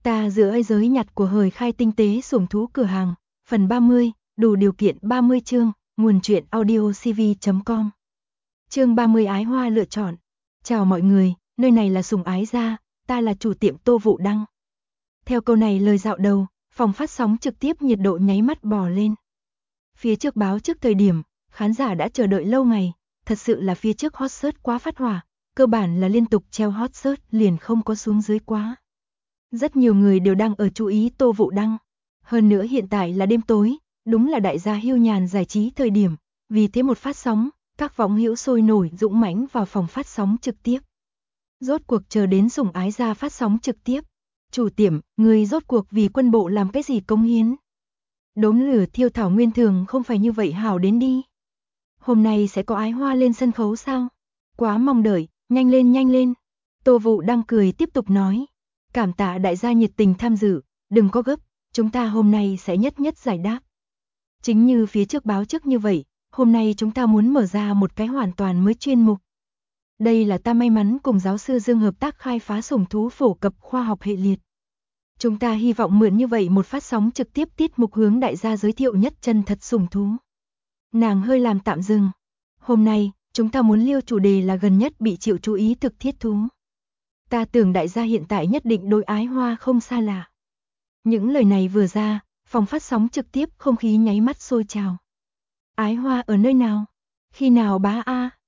Ta giữa giới nhặt của hời khai tinh tế sủng thú cửa hàng, phần 30, đủ điều kiện 30 chương, nguồn truyện audiocv.com. Chương 30 Ái Hoa lựa chọn. Chào mọi người, nơi này là Sủng Ái Gia, ta là chủ tiệm Tô Vũ Đăng. Theo câu này lời dạo đầu, phòng phát sóng trực tiếp nhiệt độ nháy mắt bò lên. Phía trước báo trước thời điểm, khán giả đã chờ đợi lâu ngày, thật sự là phía trước hot search quá phát hỏa, cơ bản là liên tục treo hot search liền không có xuống dưới quá. Rất nhiều người đều đang ở chú ý Tô Vũ Đăng. Hơn nữa hiện tại là đêm tối, đúng là đại gia hưu nhàn giải trí thời điểm, vì thế một phát sóng, các võng hữu sôi nổi dũng mãnh vào phòng phát sóng trực tiếp. Rốt cuộc chờ đến Sủng Ái Gia phát sóng trực tiếp. Chủ tiệm, người rốt cuộc vì quân bộ làm cái gì cống hiến? Đốm lửa thiêu thảo nguyên thường không phải như vậy hảo đến đi. Hôm nay sẽ có Ái Hoa lên sân khấu sao? Quá mong đợi, nhanh lên nhanh lên. Tô Vũ Đăng cười tiếp tục nói. Cảm tạ đại gia nhiệt tình tham dự, đừng có gấp, chúng ta hôm nay sẽ nhất nhất giải đáp. Chính như phía trước báo trước như vậy, hôm nay chúng ta muốn mở ra một cái hoàn toàn mới chuyên mục. Đây là ta may mắn cùng giáo sư Dương hợp tác khai phá sủng thú phổ cập khoa học hệ liệt. Chúng ta hy vọng mượn như vậy một phát sóng trực tiếp tiết mục hướng đại gia giới thiệu nhất chân thật sủng thú. Nàng hơi làm tạm dừng. Hôm nay, chúng ta muốn liêu chủ đề là gần nhất bị chịu chú ý thực thiết thú. Ta tưởng đại gia hiện tại nhất định đối Ái Hoa không xa lạ. Những lời này vừa ra, phòng phát sóng trực tiếp không khí nháy mắt sôi trào. Ái Hoa ở nơi nào? Khi nào bá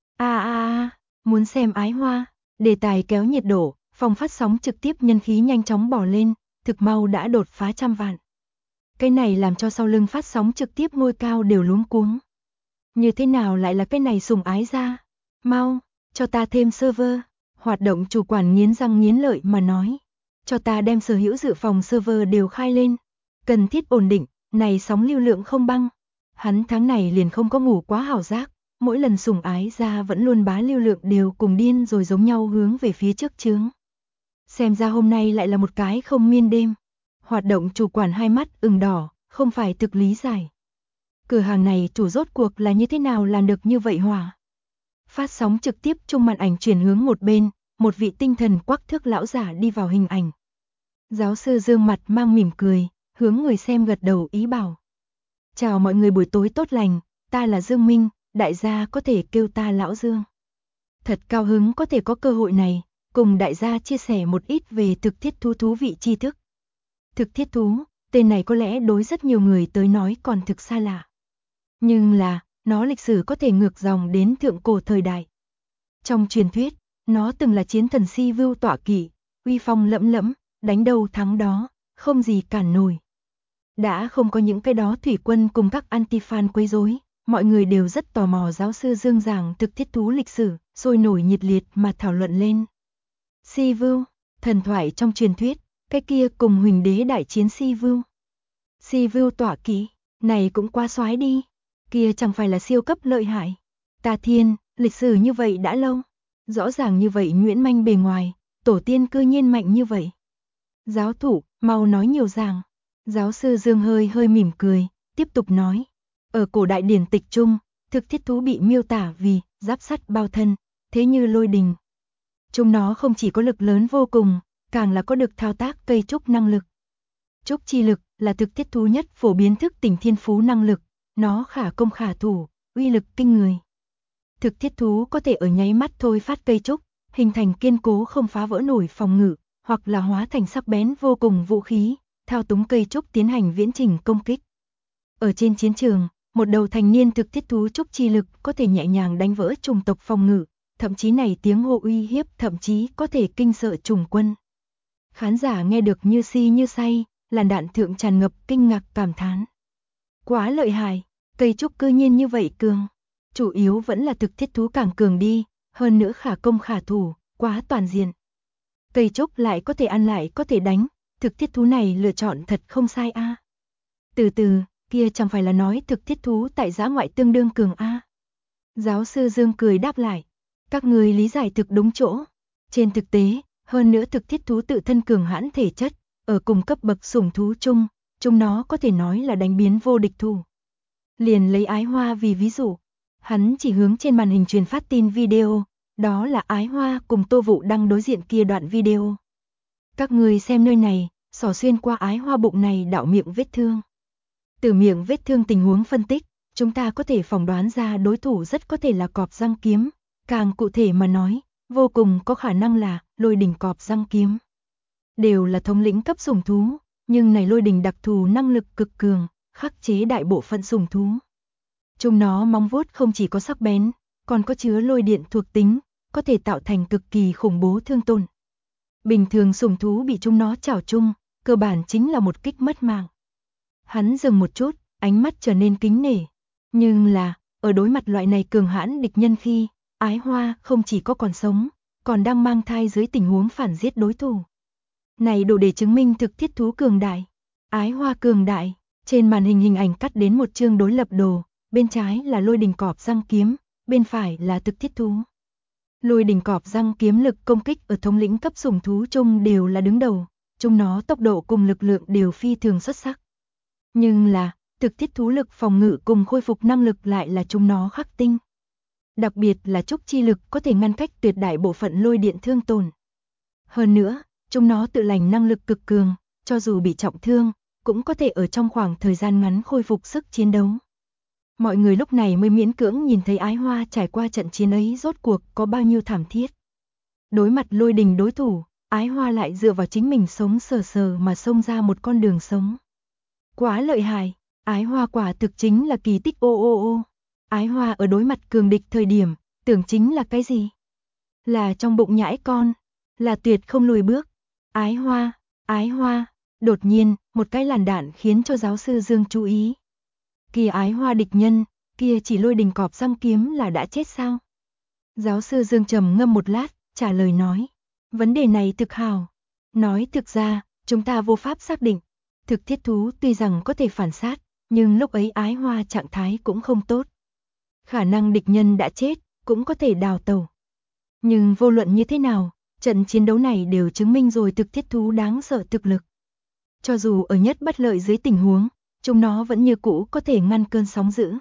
muốn xem Ái Hoa? Đề tài kéo nhiệt độ, phòng phát sóng trực tiếp nhân khí nhanh chóng bỏ lên, thực mau đã đột phá 100 vạn. Cái này làm cho sau lưng phát sóng trực tiếp ngôi cao đều luống cuống. Như thế nào lại là cái này Sủng Ái Gia? Mau, cho ta thêm server. Hoạt động chủ quản nghiến răng nghiến lợi mà nói. Cho ta đem sở hữu dự phòng server đều khai lên. Cần thiết ổn định, này sóng lưu lượng không băng. Hắn tháng này liền không có ngủ quá hảo giác. Mỗi lần Sủng Ái Gia vẫn luôn bá lưu lượng đều cùng điên rồi giống nhau hướng về phía trước chướng. Xem ra hôm nay lại là một cái không miên đêm. Hoạt động chủ quản hai mắt ửng đỏ, không phải thực lý giải. Cửa hàng này chủ rốt cuộc là như thế nào làm được như vậy hỏa? Phát sóng trực tiếp chung màn ảnh chuyển hướng một bên, một vị tinh thần quắc thước lão giả đi vào hình ảnh. Giáo sư Dương mặt mang mỉm cười, hướng người xem gật đầu ý bảo. Chào mọi người buổi tối tốt lành, ta là Dương Minh, đại gia có thể kêu ta lão Dương. Thật cao hứng có thể có cơ hội này, cùng đại gia chia sẻ một ít về thực thiết thú thú vị tri thức. Thực thiết thú, tên này có lẽ đối rất nhiều người tới nói còn thực xa lạ. Nhưng là, nó lịch sử có thể ngược dòng đến thượng cổ thời đại. Trong truyền thuyết, nó từng là chiến thần Si Vưu tọa kỵ, uy phong lẫm lẫm, đánh đâu thắng đó, không gì cản nổi. Đã không có những cái đó thủy quân cùng các anti-fan quấy rối, mọi người đều rất tò mò giáo sư Dương giảng thực thiết thú lịch sử, sôi nổi nhiệt liệt mà thảo luận lên. Si Vưu, thần thoại trong truyền thuyết, cái kia cùng Huỳnh đế đại chiến Si Vưu. Si Vưu tọa kỵ, này cũng quá xoái đi. Kia chẳng phải là siêu cấp lợi hại. Ta thiên, lịch sử như vậy đã lâu. Rõ ràng như vậy nhuyễn manh bề ngoài, tổ tiên cư nhiên mạnh như vậy. Giáo thủ, mau nói nhiều ràng. Giáo sư Dương hơi mỉm cười, tiếp tục nói. Ở cổ đại điển tịch trung, thực thiết thú bị miêu tả vì giáp sắt bao thân, thế như lôi đình. Chúng nó không chỉ có lực lớn vô cùng, càng là có được thao tác cây trúc năng lực. Trúc chi lực là thực thiết thú nhất phổ biến thức tỉnh thiên phú năng lực. Nó khả công khả thủ, uy lực kinh người. Thực thiết thú có thể ở nháy mắt thôi phát cây trúc, hình thành kiên cố không phá vỡ nổi phòng ngự, hoặc là hóa thành sắc bén vô cùng vũ khí, thao túng cây trúc tiến hành viễn trình công kích. Ở trên chiến trường, một đầu thành niên thực thiết thú trúc chi lực có thể nhẹ nhàng đánh vỡ chủng tộc phòng ngự, thậm chí này tiếng hô uy hiếp thậm chí có thể kinh sợ chủng quân. Khán giả nghe được như si như say, làn đạn thượng tràn ngập kinh ngạc cảm thán. Quá lợi hại, cây trúc cư nhiên như vậy cường. Chủ yếu vẫn là thực thiết thú càng cường đi, hơn nữa khả công khả thủ, quá toàn diện. Cây trúc lại có thể ăn lại có thể đánh, thực thiết thú này lựa chọn thật không sai a. Từ từ, kia chẳng phải là nói thực thiết thú tại dã ngoại tương đương cường a. Giáo sư Dương cười đáp lại, các người lý giải thực đúng chỗ. Trên thực tế, hơn nữa thực thiết thú tự thân cường hãn thể chất, ở cùng cấp bậc sủng thú chung, chúng nó có thể nói là đánh biến vô địch thủ. Liền lấy Ái Hoa vì ví dụ, hắn chỉ hướng trên màn hình truyền phát tin video, đó là Ái Hoa cùng Tô Vũ Đăng đối diện kia đoạn video. Các người xem nơi này, xỏ xuyên qua ái hoa bụng này đạo miệng vết thương. Từ miệng vết thương tình huống phân tích, chúng ta có thể phỏng đoán ra đối thủ rất có thể là cọp răng kiếm, càng cụ thể mà nói, vô cùng có khả năng là Lôi Đình cọp răng kiếm. Đều là thống lĩnh cấp sủng thú, nhưng này Lôi Đình đặc thù năng lực cực cường, khắc chế đại bộ phận sủng thú. Chúng nó móng vuốt không chỉ có sắc bén, còn có chứa lôi điện thuộc tính, có thể tạo thành cực kỳ khủng bố thương tổn. Bình thường sủng thú bị chúng nó chảo chung, cơ bản chính là một kích mất mạng. Hắn dừng một chút, ánh mắt trở nên kính nể. Nhưng là, ở đối mặt loại này cường hãn địch nhân khi, Ái Hoa không chỉ có còn sống, còn đang mang thai dưới tình huống phản giết đối thủ. Này đủ để chứng minh thực thiết thú cường đại. Ái Hoa cường đại, trên màn hình hình ảnh cắt đến một chương đối lập đồ, bên trái là Lôi Đình cọp răng kiếm, bên phải là thực thiết thú. Lôi Đình cọp răng kiếm lực công kích ở thống lĩnh cấp sủng thú chung đều là đứng đầu, chúng nó tốc độ cùng lực lượng đều phi thường xuất sắc. Nhưng là, thực thiết thú lực phòng ngự cùng khôi phục năng lực lại là chúng nó khắc tinh. Đặc biệt là trúc chi lực có thể ngăn cách tuyệt đại bộ phận lôi điện thương tổn. Hơn nữa, chúng nó tự lành năng lực cực cường, cho dù bị trọng thương, cũng có thể ở trong khoảng thời gian ngắn khôi phục sức chiến đấu. Mọi người lúc này mới miễn cưỡng nhìn thấy Ái Hoa trải qua trận chiến ấy rốt cuộc có bao nhiêu thảm thiết. Đối mặt Lôi Đình đối thủ, Ái Hoa lại dựa vào chính mình sống sờ sờ mà xông ra một con đường sống. Quá lợi hại, Ái Hoa quả thực chính là kỳ tích ô. Ái Hoa ở đối mặt cường địch thời điểm, tưởng chính là cái gì? Là trong bụng nhãi con, là tuyệt không lùi bước. Ái Hoa, đột nhiên, một cái làn đạn khiến cho giáo sư Dương chú ý. Kia Ái Hoa địch nhân, kia chỉ Lôi Đình cọp răng kiếm là đã chết sao? Giáo sư Dương trầm ngâm một lát, trả lời nói. Vấn đề này thực hào. Nói thực ra, chúng ta vô pháp xác định. Thực thiết thú tuy rằng có thể phản sát, nhưng lúc ấy Ái Hoa trạng thái cũng không tốt. Khả năng địch nhân đã chết, cũng có thể đào tẩu. Nhưng vô luận như thế nào, trận chiến đấu này đều chứng minh rồi thực thiết thú đáng sợ thực lực. Cho dù ở nhất bất lợi dưới tình huống, chúng nó vẫn như cũ có thể ngăn cơn sóng dữ.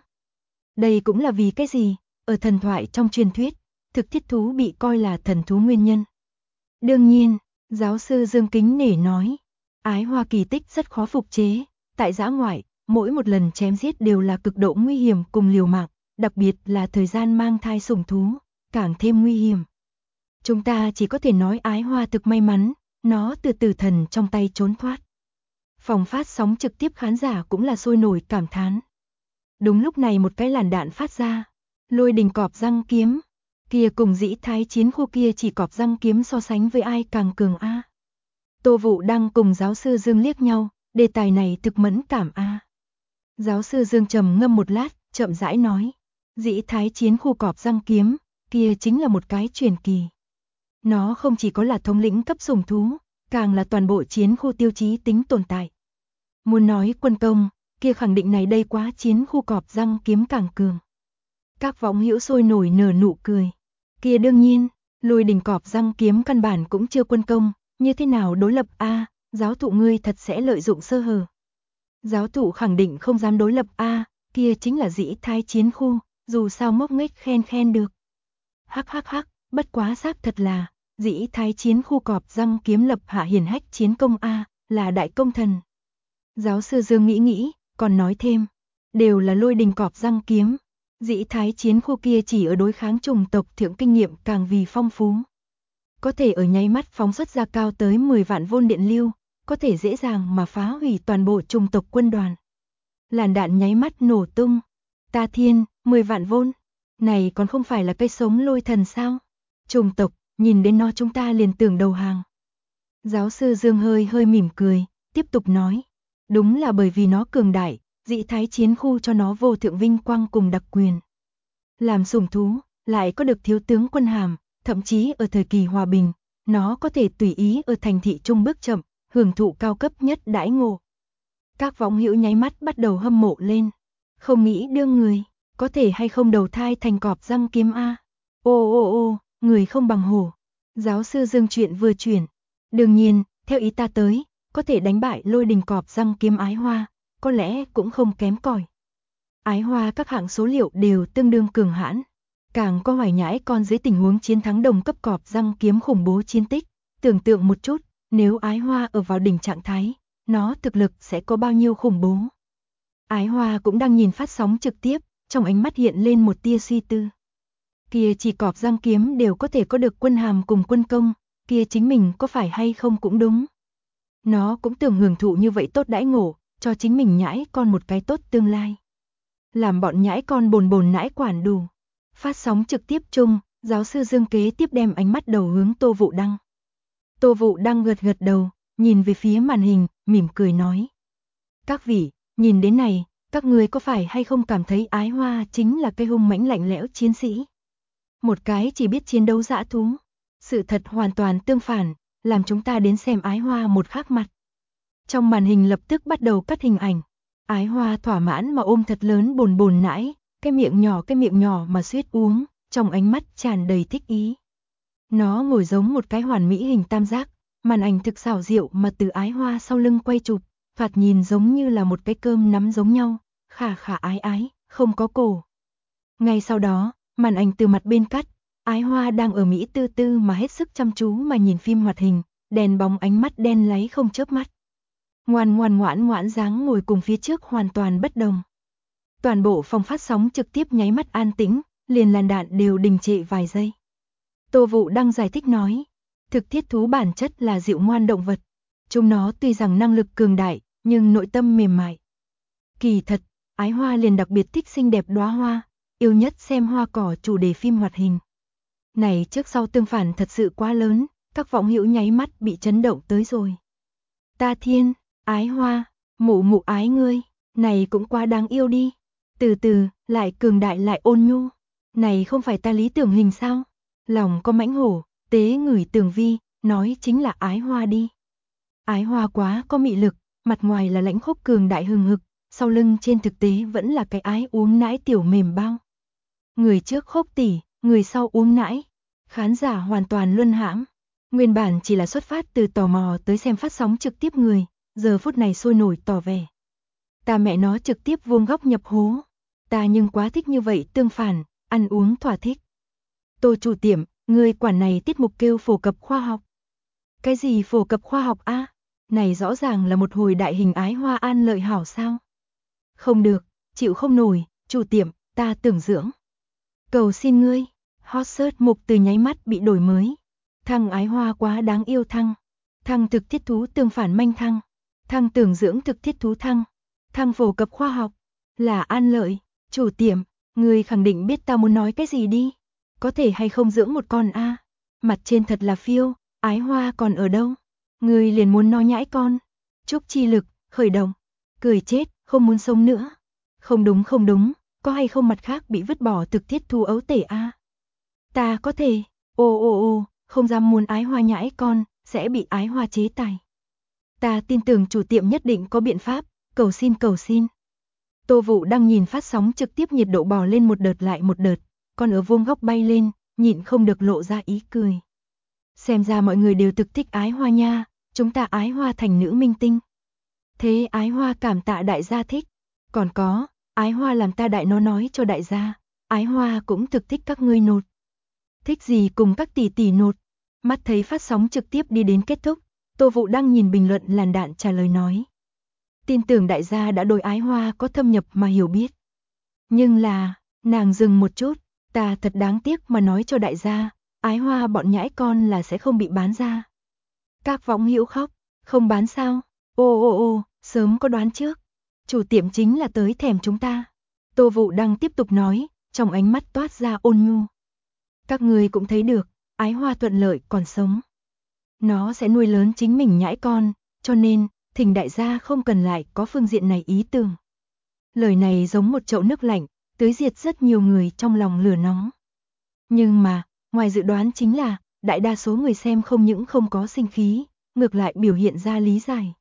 Đây cũng là vì cái gì? Ở thần thoại trong truyền thuyết, thực thiết thú bị coi là thần thú nguyên nhân. Đương nhiên, giáo sư Dương kính nể nói, Ái Hoa kỳ tích rất khó phục chế, tại dã ngoại, mỗi một lần chém giết đều là cực độ nguy hiểm cùng liều mạng, đặc biệt là thời gian mang thai sủng thú, càng thêm nguy hiểm. Chúng ta chỉ có thể nói Ái Hoa thực may mắn, nó từ tử thần trong tay trốn thoát. Phòng phát sóng trực tiếp khán giả cũng là sôi nổi cảm thán. Đúng lúc này một cái làn đạn phát ra, Lôi Đình cọp răng kiếm, kia cùng Dĩ Thái chiến khu kia chỉ cọp răng kiếm so sánh với ai càng cường a. Tô Vũ đang cùng giáo sư Dương liếc nhau, đề tài này thực mẫn cảm a. Giáo sư Dương trầm ngâm một lát, chậm rãi nói, Dĩ Thái chiến khu cọp răng kiếm, kia chính là một cái truyền kỳ. Nó không chỉ có là thống lĩnh cấp sủng thú, càng là toàn bộ chiến khu tiêu chí tính tồn tại. Muốn nói quân công, kia khẳng định này đây quá chiến khu cọp răng kiếm càng cường. Các võng hữu sôi nổi nở nụ cười. Kia đương nhiên, Lôi Đình cọp răng kiếm căn bản cũng chưa quân công, như thế nào đối lập a, giáo thụ ngươi thật sẽ lợi dụng sơ hở. Giáo thụ khẳng định không dám đối lập a, kia chính là Dĩ Thái chiến khu, dù sao ngốc nghếch khen được. Hắc, bất quá xác thật là, Dĩ Thái chiến khu cọp răng kiếm lập hạ hiển hách chiến công a, là đại công thần. Giáo sư Dương nghĩ, còn nói thêm, đều là Lôi Đình cọp răng kiếm. Dĩ Thái chiến khu kia chỉ ở đối kháng chủng tộc thượng kinh nghiệm càng vì phong phú. Có thể ở nháy mắt phóng xuất ra cao tới 10 vạn vôn điện lưu, có thể dễ dàng mà phá hủy toàn bộ chủng tộc quân đoàn. Làn đạn nháy mắt nổ tung. Ta thiên, 10 vạn vôn. Này còn không phải là cây sống lôi thần sao? Chủng tộc, nhìn đến nó chúng ta liền tưởng đầu hàng. Giáo sư Dương hơi mỉm cười, tiếp tục nói. Đúng là bởi vì nó cường đại, Dĩ Thái chiến khu cho nó vô thượng vinh quang cùng đặc quyền. Làm sủng thú, lại có được thiếu tướng quân hàm, thậm chí ở thời kỳ hòa bình, nó có thể tùy ý ở thành thị trung bước chậm, hưởng thụ cao cấp nhất đãi ngộ. Các võng hữu nháy mắt bắt đầu hâm mộ lên. Không nghĩ đương người, có thể hay không đầu thai thành cọp răng kiếm a. Ô, người không bằng hổ. Giáo sư Dương chuyện vừa chuyển. Đương nhiên, theo ý ta tới, có thể đánh bại Lôi Đình cọp răng kiếm Ái Hoa, có lẽ cũng không kém cỏi. Ái Hoa các hạng số liệu đều tương đương cường hãn, càng có Hoài Nhãi con dưới tình huống chiến thắng đồng cấp cọp răng kiếm khủng bố chiến tích, tưởng tượng một chút, Nếu Ái Hoa ở vào đỉnh trạng thái, nó thực lực sẽ có bao nhiêu khủng bố. Ái Hoa cũng đang nhìn phát sóng trực tiếp, trong ánh mắt hiện lên một tia suy tư. Kia chỉ cọp răng kiếm đều có thể có được quân hàm cùng quân công, kia chính mình có phải hay không cũng đúng. Nó cũng tưởng hưởng thụ như vậy tốt đãi ngộ, cho chính mình nhãi con một cái tốt tương lai. Làm bọn nhãi con bồn bồn nãi quản đủ. Phát sóng trực tiếp chung, giáo sư Dương kế tiếp đem ánh mắt đầu hướng Tô Vũ Đăng. Tô Vũ Đăng gật gật đầu, nhìn về phía màn hình, mỉm cười nói. Các vị, nhìn đến này, các người có phải hay không cảm thấy Ái Hoa chính là cây hung mãnh lạnh lẽo chiến sĩ? Một cái chỉ biết chiến đấu dã thú. Sự thật hoàn toàn tương phản, làm chúng ta đến xem Ái Hoa một khác mặt. Trong màn hình lập tức bắt đầu cắt hình ảnh. Ái Hoa thỏa mãn mà ôm thật lớn bồn bồn nãi, cái miệng nhỏ mà suýt uống, trong ánh mắt tràn đầy thích ý. Nó ngồi giống một cái hoàn mỹ hình tam giác, màn ảnh thực xảo diệu mà từ Ái Hoa sau lưng quay chụp, thoạt nhìn giống như là một cái cơm nắm giống nhau, khả khả ái ái, không có cổ. Ngay sau đó, màn ảnh từ mặt bên cắt, Ái Hoa đang ở Mỹ tư tư mà hết sức chăm chú mà nhìn phim hoạt hình, đèn bóng ánh mắt đen láy không chớp mắt. Ngoan dáng ngồi cùng phía trước hoàn toàn bất đồng. Toàn bộ phòng phát sóng trực tiếp nháy mắt an tĩnh, liền làn đạn đều đình trệ vài giây. Tô Vũ Đăng giải thích nói, thực thiết thú bản chất là dịu ngoan động vật. Chúng nó tuy rằng năng lực cường đại, nhưng nội tâm mềm mại. Kỳ thật, Ái Hoa liền đặc biệt thích xinh đẹp đóa hoa, yêu nhất xem hoa cỏ chủ đề phim hoạt hình. Này trước sau tương phản thật sự quá lớn, các vọng hữu nháy mắt bị chấn động tới rồi. Ta thiên, Ái Hoa, mụ mụ ái ngươi, này cũng quá đáng yêu đi. Từ từ, lại cường đại lại ôn nhu. Này không phải ta lý tưởng hình sao? Lòng có mãnh hổ, tế ngửi tường vi, nói chính là Ái Hoa đi. Ái Hoa quá có mị lực, mặt ngoài là lãnh khốc cường đại hừng hực, sau lưng trên thực tế vẫn là cái ái uống nãi tiểu mềm bao. Người trước khốc tỉ, người sau uống nãi. Khán giả hoàn toàn luân hãm. Nguyên bản chỉ là xuất phát từ tò mò tới xem phát sóng trực tiếp người, giờ phút này sôi nổi tỏ vẻ. Ta mẹ nó trực tiếp vuông góc nhập hố. Ta nhưng quá thích như vậy tương phản, ăn uống thỏa thích. Tô chủ tiệm, người quản này tiết mục kêu phổ cập khoa học. Cái gì phổ cập khoa học a? Này rõ ràng là một hồi đại hình Ái Hoa an lợi hảo sao? Không được, chịu không nổi, chủ tiệm, ta tưởng dưỡng. Cầu xin ngươi, hot search mục từ nháy mắt bị đổi mới. Thăng Ái Hoa quá đáng yêu thăng. Thăng thực thiết thú tương phản manh thăng. Thăng tưởng dưỡng thực thiết thú thăng. Thăng phổ cập khoa học. Là an lợi, chủ tiệm, ngươi khẳng định biết ta muốn nói cái gì đi. Có thể hay không dưỡng một con a? Mặt trên thật là phiêu, Ái Hoa còn ở đâu? Ngươi liền muốn nói nhãi con. Trúc chi lực, khởi động. Cười chết, không muốn sống nữa. Không đúng, có hay không mặt khác bị vứt bỏ thực thiết thú ấu tể a? Ta có thể, ô, không dám muốn Ái Hoa nhãi con, sẽ bị Ái Hoa chế tài. Ta tin tưởng chủ tiệm nhất định có biện pháp, cầu xin. Tô Vũ đang nhìn phát sóng trực tiếp nhiệt độ bò lên một đợt lại một đợt, còn ở vuông góc bay lên, nhịn không được lộ ra ý cười. Xem ra mọi người đều thực thích Ái Hoa nha, chúng ta Ái Hoa thành nữ minh tinh. Thế Ái Hoa cảm tạ đại gia thích, còn có, Ái Hoa làm ta đại nó nói cho đại gia, Ái Hoa cũng thực thích các ngươi nột. Thích gì cùng các tỷ tỷ nột. Mắt thấy phát sóng trực tiếp đi đến kết thúc, Tô Vũ đang nhìn bình luận làn đạn trả lời nói. Tin tưởng đại gia đã đối Ái Hoa có thâm nhập mà hiểu biết. Nhưng là, nàng dừng một chút, ta thật đáng tiếc mà nói cho đại gia, Ái Hoa bọn nhãi con là sẽ không bị bán ra. Các võng hữu khóc, không bán sao? Ô, sớm có đoán trước. Chủ tiệm chính là tới thèm chúng ta. Tô Vũ đang tiếp tục nói, trong ánh mắt toát ra ôn nhu. Các người cũng thấy được, Ái Hoa thuận lợi còn sống. Nó sẽ nuôi lớn chính mình nhãi con, cho nên, thỉnh đại gia không cần lại có phương diện này ý tưởng. Lời này giống một chậu nước lạnh, tưới diệt rất nhiều người trong lòng lửa nóng. Nhưng mà, ngoài dự đoán chính là, đại đa số người xem không những không có sinh khí, ngược lại biểu hiện ra lý giải.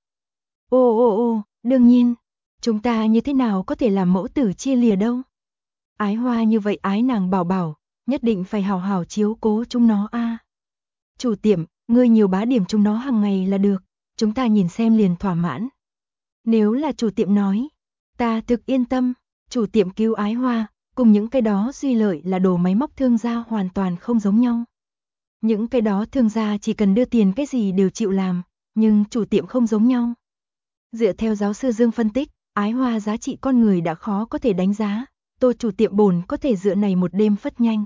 Ô, đương nhiên, chúng ta như thế nào có thể làm mẫu tử chia lìa đâu. Ái Hoa như vậy ái nàng bảo bảo, nhất định phải hào hào chiếu cố chúng nó a. Chủ tiệm, ngươi nhiều bá điểm chúng nó hàng ngày là được, chúng ta nhìn xem liền thỏa mãn. Nếu là chủ tiệm nói, ta thực yên tâm, chủ tiệm cứu Ái Hoa, cùng những cái đó duy lợi là đồ máy móc thương gia hoàn toàn không giống nhau. Những cái đó thương gia chỉ cần đưa tiền cái gì đều chịu làm, nhưng chủ tiệm không giống nhau. Dựa theo giáo sư Dương phân tích, ái hoa giá trị con người đã khó có thể đánh giá, Tô chủ tiệm bổn có thể dựa này một đêm phất nhanh.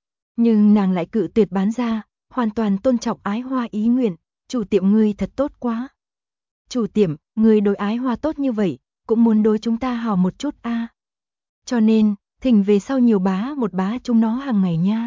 Nhưng nàng lại cự tuyệt bán ra, hoàn toàn tôn trọng ái hoa ý nguyện, chủ tiệm ngươi thật tốt quá. Chủ tiệm, ngươi đối ái hoa tốt như vậy, cũng muốn đối chúng ta hào một chút a. Cho nên, thỉnh về sau nhiều một bá chúng nó hàng ngày nha.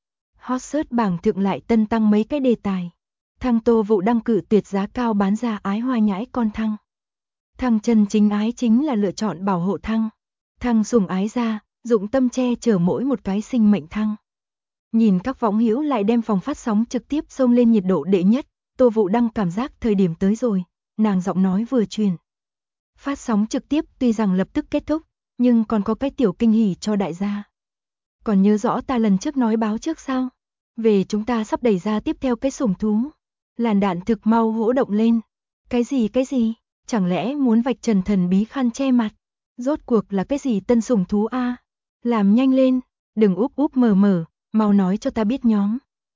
Hot search bảng thượng lại tân tăng mấy cái đề tài. Thăng Tô Vũ đăng cử tuyệt giá cao bán ra ái hoa nhãi con Thăng. Thăng chân chính ái chính là lựa chọn bảo hộ Thăng. Thăng sủng ái ra, dụng tâm che chở mỗi một cái sinh mệnh Thăng. Nhìn các võng hữu lại đem phòng phát sóng trực tiếp xông lên nhiệt độ đệ nhất, Tô Vũ đăng cảm giác thời điểm tới rồi, nàng giọng nói vừa truyền. Phát sóng trực tiếp tuy rằng lập tức kết thúc, nhưng còn có cái tiểu kinh hỉ cho đại gia. Còn nhớ rõ ta lần trước nói báo trước sao? Về chúng ta sắp đẩy ra tiếp theo cái sủng thú. Làn đạn thực mau hỗ động lên. Cái gì? Chẳng lẽ muốn vạch trần thần bí khăn che mặt? Rốt cuộc là cái gì tân sủng thú a? Làm nhanh lên, đừng úp mờ, mau nói cho ta biết nhóm.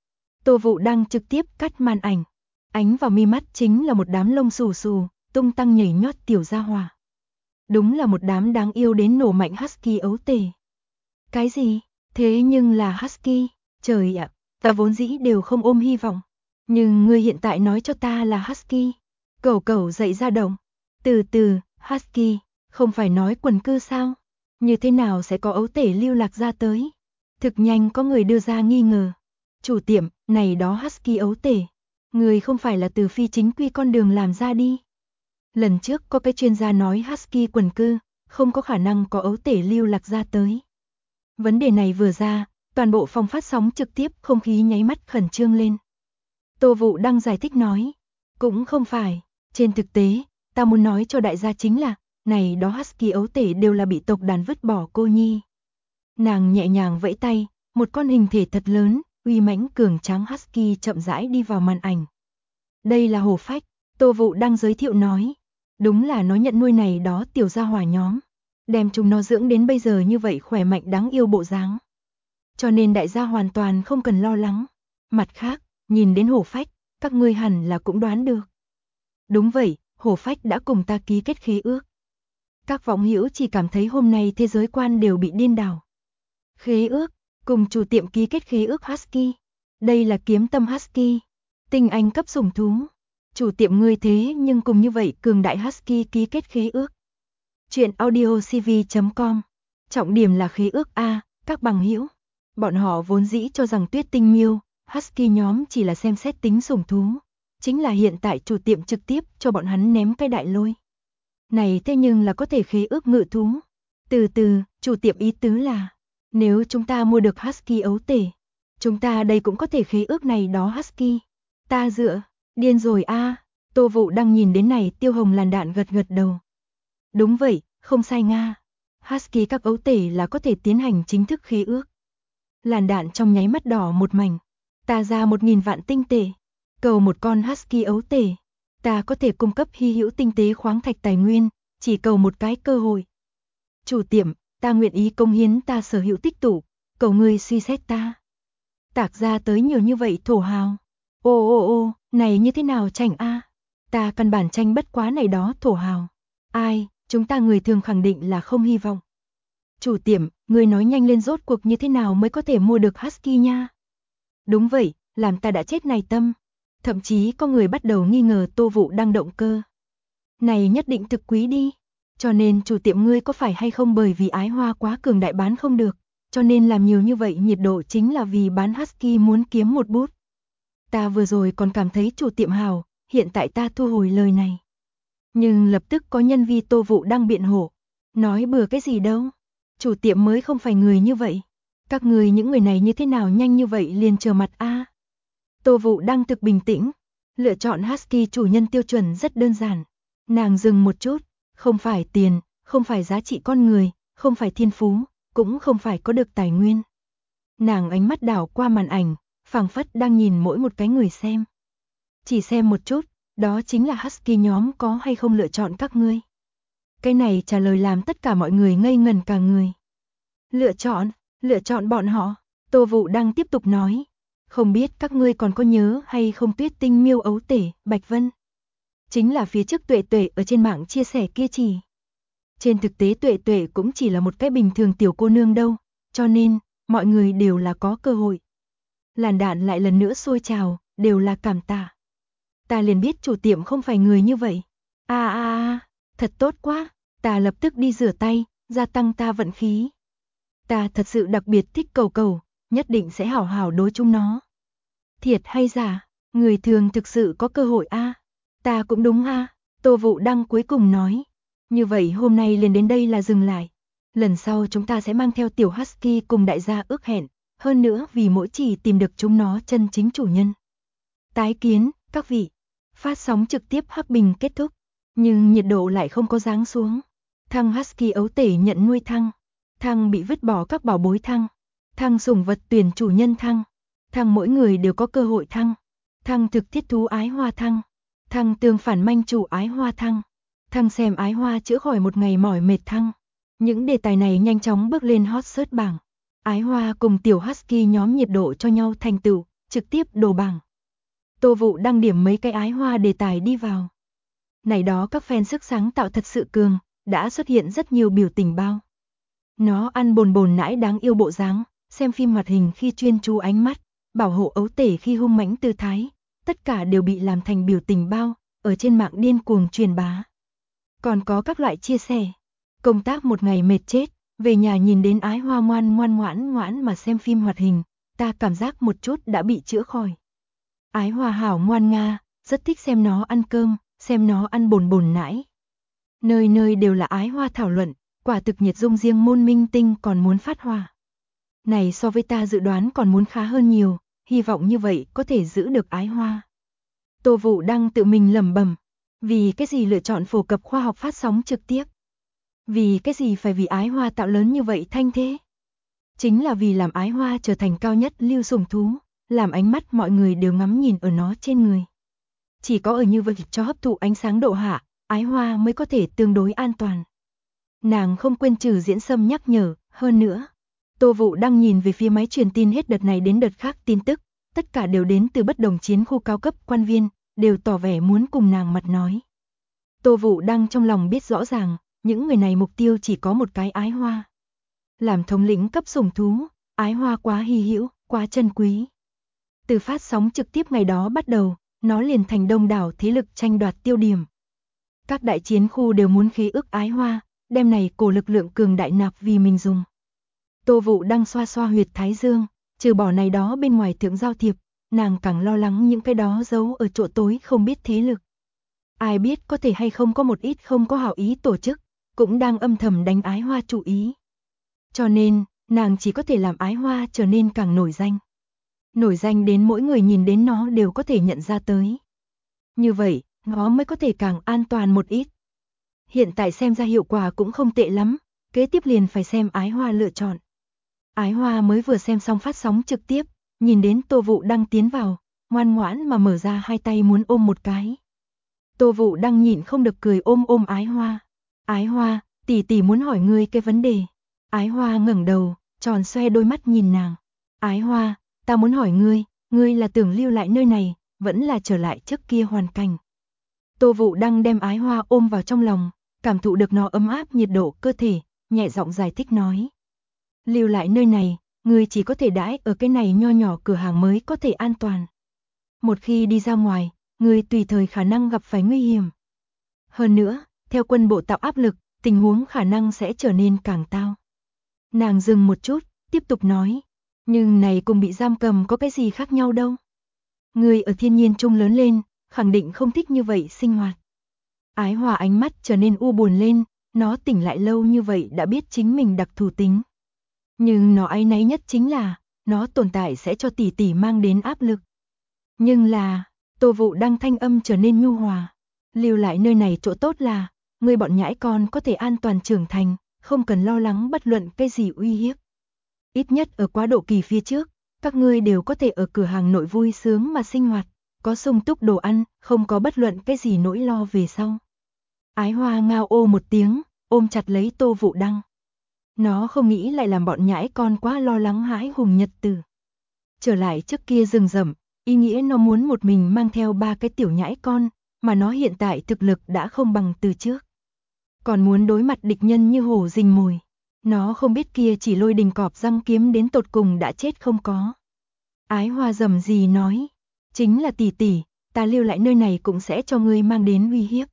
Tô Vũ đăng trực tiếp cắt màn ảnh. Ánh vào mi mắt chính là một đám lông xù xù, tung tăng nhảy nhót tiểu gia hỏa. Đúng là một đám đáng yêu đến nổ mạnh husky ấu tể. Cái gì? Thế nhưng là husky, trời ạ, ta vốn dĩ đều không ôm hy vọng. Nhưng ngươi hiện tại nói cho ta là husky. Cẩu dậy ra động. Từ, husky, không phải nói quần cư sao? Như thế nào sẽ có ấu tể lưu lạc ra tới? Thực nhanh có người đưa ra nghi ngờ. Chủ tiệm, này đó husky ấu tể. Người không phải là từ phi chính quy con đường làm ra đi. Lần trước có cái chuyên gia nói husky quần cư, không có khả năng có ấu tể lưu lạc ra tới. Vấn đề này vừa ra, toàn bộ phòng phát sóng trực tiếp không khí nháy mắt khẩn trương lên. Tô Vũ đăng giải thích nói, cũng không phải, trên thực tế, ta muốn nói cho đại gia chính là, này đó husky ấu tể đều là bị tộc đàn vứt bỏ cô nhi. Nàng nhẹ nhàng vẫy tay, một con hình thể thật lớn, uy mãnh cường tráng husky chậm rãi đi vào màn ảnh. Đây là hổ phách, Tô Vũ đăng giới thiệu nói, đúng là nó nhận nuôi này đó tiểu gia hỏa nhóm, đem chúng nó dưỡng đến bây giờ như vậy khỏe mạnh đáng yêu bộ dáng. Cho nên đại gia hoàn toàn không cần lo lắng. Mặt khác, nhìn đến hổ phách, các ngươi hẳn là cũng đoán được. Đúng vậy, hổ phách đã cùng ta ký kết khế ước. Các võng hữu chỉ cảm thấy hôm nay thế giới quan đều bị điên đảo. Khế ước, cùng chủ tiệm ký kết khế ước husky. Đây là kiếm tâm husky, tinh anh cấp sủng thú. Chủ tiệm ngươi thế nhưng cùng như vậy cường đại husky ký kết khế ước. Chuyện audiocv.com. Trọng điểm là khế ước A, các bằng hữu. Bọn họ vốn dĩ cho rằng Tuyết Tinh Miêu, husky nhóm chỉ là xem xét tính sủng thú. Chính là hiện tại chủ tiệm trực tiếp cho bọn hắn ném cái đại lôi. Này thế nhưng là có thể khế ước ngự thú. Từ, chủ tiệm ý tứ là, nếu chúng ta mua được husky ấu tể, chúng ta đây cũng có thể khế ước này đó husky. Ta dựa, điên rồi a. Tô Vũ đang nhìn đến này Tiêu Hồng làn đạn gật đầu. Đúng vậy, không sai nga. Husky các ấu tể là có thể tiến hành chính thức khế ước. Làn đạn trong nháy mắt đỏ một mảnh. Ta ra 1000 vạn tinh tệ. Cầu một con husky ấu tể. Ta có thể cung cấp hy hữu tinh tế khoáng thạch tài nguyên, chỉ cầu một cái cơ hội. Chủ tiệm, ta nguyện ý công hiến ta sở hữu tích tụ, cầu ngươi suy xét ta. Tạc ra tới nhiều như vậy thổ hào. Ô, này như thế nào tranh a? Ta căn bản tranh bất quá này đó thổ hào. Ai, chúng ta người thường khẳng định là không hy vọng. Chủ tiệm, ngươi nói nhanh lên rốt cuộc như thế nào mới có thể mua được husky nha. Đúng vậy, làm ta đã chết này tâm. Thậm chí có người bắt đầu nghi ngờ Tô Vũ đang động cơ. Này nhất định thực quý đi. Cho nên chủ tiệm ngươi có phải hay không bởi vì ái hoa quá cường đại bán không được, cho nên làm nhiều như vậy nhiệt độ chính là vì bán husky muốn kiếm một bút. Ta vừa rồi còn cảm thấy chủ tiệm hào, hiện tại ta thu hồi lời này. Nhưng lập tức có nhân vi Tô Vũ đang biện hộ. Nói bừa cái gì đâu. Chủ tiệm mới không phải người như vậy. Các người những người này như thế nào nhanh như vậy liền trở mặt a. Tô Vũ đang thực bình tĩnh. Lựa chọn husky chủ nhân tiêu chuẩn rất đơn giản. Nàng dừng một chút. Không phải tiền, không phải giá trị con người, không phải thiên phú, cũng không phải có được tài nguyên. Nàng ánh mắt đảo qua màn ảnh, phảng phất đang nhìn mỗi một cái người xem. Chỉ xem một chút, đó chính là husky nhóm có hay không lựa chọn các ngươi. Cái này trả lời làm tất cả mọi người ngây ngần cả người. Lựa chọn bọn họ. Tô Vũ đang tiếp tục nói. Không biết các ngươi còn có nhớ hay không Tuyết Tinh Miêu ấu tể, Bạch Vân. chính là phía trước Tuệ Tuệ ở trên mạng chia sẻ kia chỉ. Trên thực tế Tuệ Tuệ cũng chỉ là một cái bình thường tiểu cô nương đâu, cho nên, mọi người đều là có cơ hội. Làn đạn lại lần nữa sôi trào, đều là cảm tạ. Ta liền biết chủ tiệm không phải người như vậy. Thật tốt quá, ta lập tức đi rửa tay, gia tăng ta vận khí. Ta thật sự đặc biệt thích Cầu Cầu, nhất định sẽ hảo hảo đối chúng nó. Thiệt hay giả, người thường thực sự có cơ hội ta cũng đúng Tô Vũ Đăng cuối cùng nói. Như vậy hôm nay liền đến đây là dừng lại. Lần sau chúng ta sẽ mang theo tiểu Husky cùng đại gia ước hẹn, hơn nữa vì mỗi chỉ tìm được chúng nó chân chính chủ nhân. Tái kiến, các vị. Phát sóng trực tiếp Hắc Bình kết thúc, nhưng nhiệt độ lại không có giáng xuống. Thăng Husky ấu tể nhận nuôi Thăng. Thăng bị vứt bỏ các bảo bối Thăng. Thăng sủng vật tuyển chủ nhân Thăng. Thăng mỗi người đều có cơ hội Thăng. Thăng thực thiết thú ái hoa Thăng. Thăng tương phản manh chủ ái hoa Thăng. Thăng xem ái hoa chữa khỏi một ngày mỏi mệt Thăng. Những đề tài này nhanh chóng bước lên hot search bảng. Ái hoa cùng tiểu Husky nhóm nhiệt độ cho nhau thành tựu, trực tiếp đổ bảng. Tô Vũ đăng điểm mấy cái ái hoa đề tài đi vào. Này đó các fan sức sáng tạo thật sự cường, đã xuất hiện rất nhiều biểu tình bao. Nó ăn bồn bồn nãi đáng yêu bộ dáng, xem phim hoạt hình khi chuyên chú ánh mắt, bảo hộ ấu tể khi hung mãnh tư thái, tất cả đều bị làm thành biểu tình bao, ở trên mạng điên cuồng truyền bá. Còn có các loại chia sẻ, công tác một ngày mệt chết, về nhà nhìn đến ái hoa ngoan ngoãn mà xem phim hoạt hình, ta cảm giác một chút đã bị chữa khỏi. Ái hoa hảo ngoan nga, rất thích xem nó ăn cơm, xem nó ăn bồn bồn nãi. Nơi nơi đều là ái hoa thảo luận, quả thực nhiệt dung riêng môn minh tinh còn muốn phát hỏa. Này so với ta dự đoán còn muốn khá hơn nhiều, hy vọng như vậy có thể giữ được ái hoa. Tô Vũ Đăng tự mình lẩm bẩm, vì cái gì lựa chọn phổ cập khoa học phát sóng trực tiếp? Vì cái gì phải vì ái hoa tạo lớn như vậy thanh thế? Chính là vì làm ái hoa trở thành cao nhất lưu sủng thú, làm ánh mắt mọi người đều ngắm nhìn ở nó trên người. Chỉ có ở như vậy cho hấp thụ ánh sáng độ hạ, ái hoa mới có thể tương đối an toàn. Nàng không quên trừ diễn sâm nhắc nhở, hơn nữa. Tô Vũ Đăng nhìn về phía máy truyền tin hết đợt này đến đợt khác tin tức, tất cả đều đến từ bất đồng chiến khu cao cấp quan viên, đều tỏ vẻ muốn cùng nàng mặt nói. Tô Vũ Đăng trong lòng biết rõ ràng, những người này mục tiêu chỉ có một cái ái hoa. Làm thống lĩnh cấp sủng thú, ái hoa quá hy hữu, quá chân quý. Từ phát sóng trực tiếp ngày đó bắt đầu, nó liền thành đông đảo thế lực tranh đoạt tiêu điểm. Các đại chiến khu đều muốn khế ước ái hoa, đem này cổ lực lượng cường đại nạp vì mình dùng. Tô Vũ Đăng xoa xoa huyệt thái dương, trừ bỏ này đó bên ngoài thượng giao thiệp, nàng càng lo lắng những cái đó giấu ở chỗ tối không biết thế lực. Ai biết có thể hay không có một ít không có hảo ý tổ chức, cũng đang âm thầm đánh ái hoa chủ ý. Cho nên, nàng chỉ có thể làm ái hoa trở nên càng nổi danh. Nổi danh đến mỗi người nhìn đến nó đều có thể nhận ra tới. Như vậy, nó mới có thể càng an toàn một ít. Hiện tại xem ra hiệu quả cũng không tệ lắm, kế tiếp liền phải xem ái hoa lựa chọn. Ái hoa mới vừa xem xong phát sóng trực tiếp, nhìn đến Tô Vũ Đăng tiến vào, ngoan ngoãn mà mở ra hai tay muốn ôm một cái. Tô Vũ Đăng nhịn không được cười ôm ái hoa. Ái hoa, tỷ tỷ muốn hỏi ngươi cái vấn đề. Ái hoa ngẩng đầu, tròn xoe đôi mắt nhìn nàng. Ái hoa, ta muốn hỏi ngươi là tưởng lưu lại nơi này, vẫn là trở lại trước kia hoàn cảnh. Tô Vũ Đăng đem ái hoa ôm vào trong lòng, cảm thụ được nó ấm áp nhiệt độ cơ thể, nhẹ giọng giải thích nói. Lưu lại nơi này, ngươi chỉ có thể đãi ở cái này nho nhỏ cửa hàng mới có thể an toàn. Một khi đi ra ngoài, ngươi tùy thời khả năng gặp phải nguy hiểm. Hơn nữa, theo quân bộ tạo áp lực, tình huống khả năng sẽ trở nên càng tao. Nàng dừng một chút, tiếp tục nói. Nhưng này cùng bị giam cầm có cái gì khác nhau đâu. Ngươi ở thiên nhiên chung lớn lên, khẳng định không thích như vậy sinh hoạt. Ái hoa ánh mắt trở nên u buồn lên, nó tỉnh lại lâu như vậy đã biết chính mình đặc thù tính. Nhưng nó áy náy nhất chính là, nó tồn tại sẽ cho tỷ tỷ mang đến áp lực. Nhưng là, Tô Vũ Đăng thanh âm trở nên nhu hòa. Lưu lại nơi này chỗ tốt là, ngươi bọn nhãi con có thể an toàn trưởng thành, không cần lo lắng bất luận cái gì uy hiếp. Ít nhất ở quá độ kỳ phía trước, các ngươi đều có thể ở cửa hàng nội vui sướng mà sinh hoạt, có sung túc đồ ăn, không có bất luận cái gì nỗi lo về sau. Ái hoa ngao ô một tiếng, ôm chặt lấy Tô Vũ Đăng. Nó không nghĩ lại làm bọn nhãi con quá lo lắng hãi hùng nhật tử. Trở lại trước kia rừng rậm, ý nghĩa nó muốn một mình mang theo ba cái tiểu nhãi con, mà nó hiện tại thực lực đã không bằng từ trước. Còn muốn đối mặt địch nhân như hổ rình mồi. Nó không biết kia chỉ lôi đình cọp răng kiếm đến tột cùng đã chết không có. Ái Hoa rầm rì nói, chính là tỷ tỷ, ta lưu lại nơi này cũng sẽ cho ngươi mang đến uy hiếp.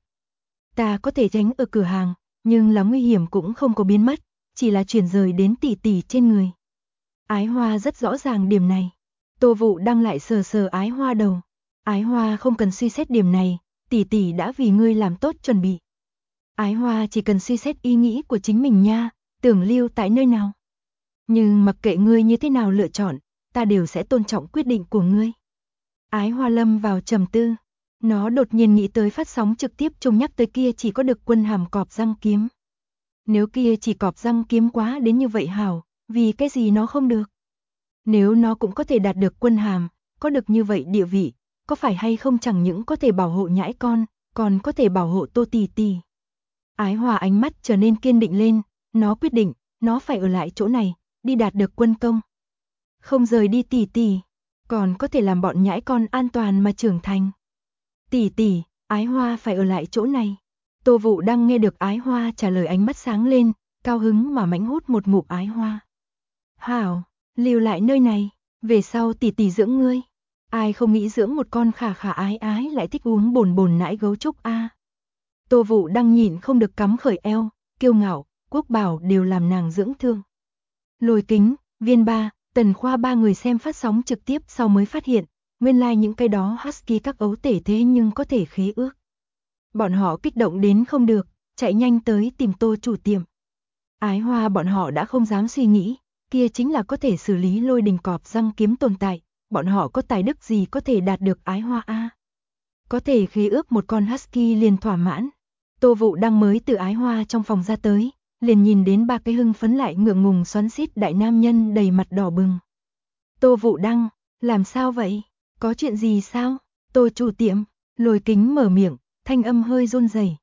Ta có thể tránh ở cửa hàng, nhưng là nguy hiểm cũng không có biến mất, chỉ là chuyển rời đến tỷ tỷ trên người. Ái Hoa rất rõ ràng điểm này. Tô Vũ Đăng lại sờ sờ Ái Hoa đầu. Ái Hoa không cần suy xét điểm này, tỷ tỷ đã vì ngươi làm tốt chuẩn bị. Ái Hoa chỉ cần suy xét ý nghĩ của chính mình nha, tưởng lưu tại nơi nào. Nhưng mặc kệ ngươi như thế nào lựa chọn, ta đều sẽ tôn trọng quyết định của ngươi. Ái Hoa lâm vào trầm tư. Nó đột nhiên nghĩ tới phát sóng trực tiếp trông nhắc tới kia chỉ có được quân hàm cọp răng kiếm. Nếu kia chỉ cọp răng kiếm quá đến như vậy hảo, vì cái gì nó không được? Nếu nó cũng có thể đạt được quân hàm, có được như vậy địa vị, có phải hay không chẳng những có thể bảo hộ nhãi con, còn có thể bảo hộ Tô tỷ tỷ. Ái Hoa ánh mắt trở nên kiên định lên, nó quyết định, nó phải ở lại chỗ này, đi đạt được quân công. Không rời đi tỷ tỷ, còn có thể làm bọn nhãi con an toàn mà trưởng thành. Tỷ tỷ, Ái Hoa phải ở lại chỗ này. Tô Vũ Đăng nghe được Ái Hoa trả lời ánh mắt sáng lên, cao hứng mà mãnh hút một ngụm Ái Hoa. Hảo, lưu lại nơi này, về sau tỷ tỷ dưỡng ngươi. Ai không nghĩ dưỡng một con khả khả ái ái lại thích uống bồn bồn nãi gấu trúc a. Tô Vũ Đăng nhịn không được cắm khởi eo, kiêu ngạo, Quốc Bảo đều làm nàng dưỡng thương. Lôi Kính, Viên Ba, Tần Khoa ba người xem phát sóng trực tiếp sau mới phát hiện, nguyên lai những cái đó husky các ấu tể thế nhưng có thể khế ước. Bọn họ kích động đến không được, chạy nhanh tới tìm Tô chủ tiệm. Ái Hoa bọn họ đã không dám suy nghĩ, kia chính là có thể xử lý lôi đình cọp răng kiếm tồn tại, bọn họ có tài đức gì có thể đạt được Ái Hoa a? Có thể khế ước một con husky liền thỏa mãn. Tô Vũ Đăng mới từ Ái Hoa trong phòng ra tới, liền nhìn đến ba cái hưng phấn lại ngượng ngùng xoắn xít đại nam nhân đầy mặt đỏ bừng. Tô Vũ Đăng, làm sao vậy? Có chuyện gì sao? Tô chủ tiệm, Lôi Kính mở miệng, thanh âm hơi run rẩy.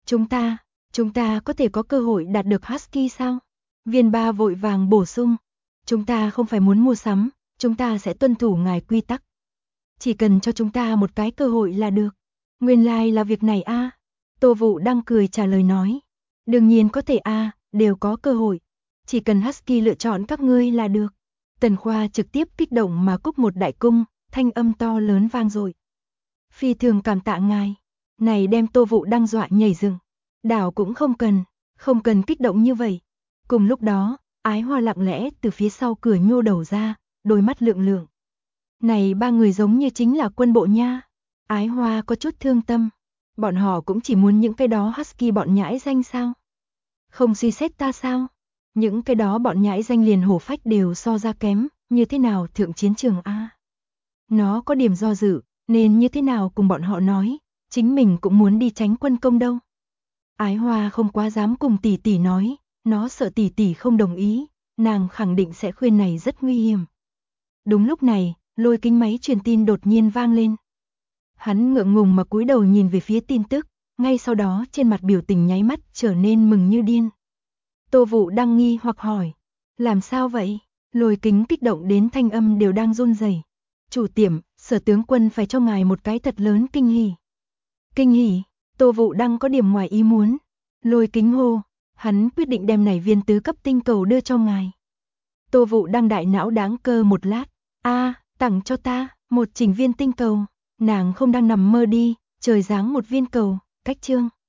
Chúng ta có thể có cơ hội đạt được husky sao? Viên Ba vội vàng bổ sung. Chúng ta không phải muốn mua sắm, chúng ta sẽ tuân thủ ngài quy tắc. Chỉ cần cho chúng ta một cái cơ hội là được. Nguyên lai là việc này a. Tô Vũ Đăng cười trả lời nói. Đương nhiên có thể a, đều có cơ hội. Chỉ cần husky lựa chọn các ngươi là được. Tần Khoa trực tiếp kích động mà cúc một đại cung, thanh âm to lớn vang dội. Phi thường cảm tạ ngài. Này đem Tô Vũ Đăng dọa nhảy dựng. Đảo cũng không cần kích động như vậy. Cùng lúc đó, Ái Hoa lặng lẽ từ phía sau cửa nhô đầu ra, đôi mắt lượng lượng. Này ba người giống như chính là quân bộ nha. Ái Hoa có chút thương tâm. Bọn họ cũng chỉ muốn những cái đó husky bọn nhãi danh sao? Không suy xét ta sao? Những cái đó bọn nhãi danh liền hổ phách đều so ra kém, như thế nào thượng chiến trường a? Nó có điểm do dự, nên như thế nào cùng bọn họ nói, chính mình cũng muốn đi tránh quân công đâu. Ái Hoa không quá dám cùng tỷ tỷ nói, nó sợ tỷ tỷ không đồng ý, nàng khẳng định sẽ khuyên này rất nguy hiểm. Đúng lúc này, Lôi Kính máy truyền tin đột nhiên vang lên. Hắn ngượng ngùng mà cúi đầu nhìn về phía tin tức, ngay sau đó trên mặt biểu tình nháy mắt trở nên mừng như điên. Tô Vũ Đăng nghi hoặc hỏi, làm sao vậy? Lôi Kính kích động đến thanh âm đều đang run rẩy. Chủ tiệm, Sở tướng quân phải cho ngài một cái thật lớn kinh hỉ. Kinh hỉ? Tô Vũ Đăng có điểm ngoài ý muốn. Lôi Kính hô, hắn quyết định đem này viên tứ cấp tinh cầu đưa cho ngài. Tô Vũ Đăng đại não đáng cơ một lát, tặng cho ta, một chỉnh viên tinh cầu. Nàng không đang nằm mơ đi, trời giáng một viên cầu, cách chương.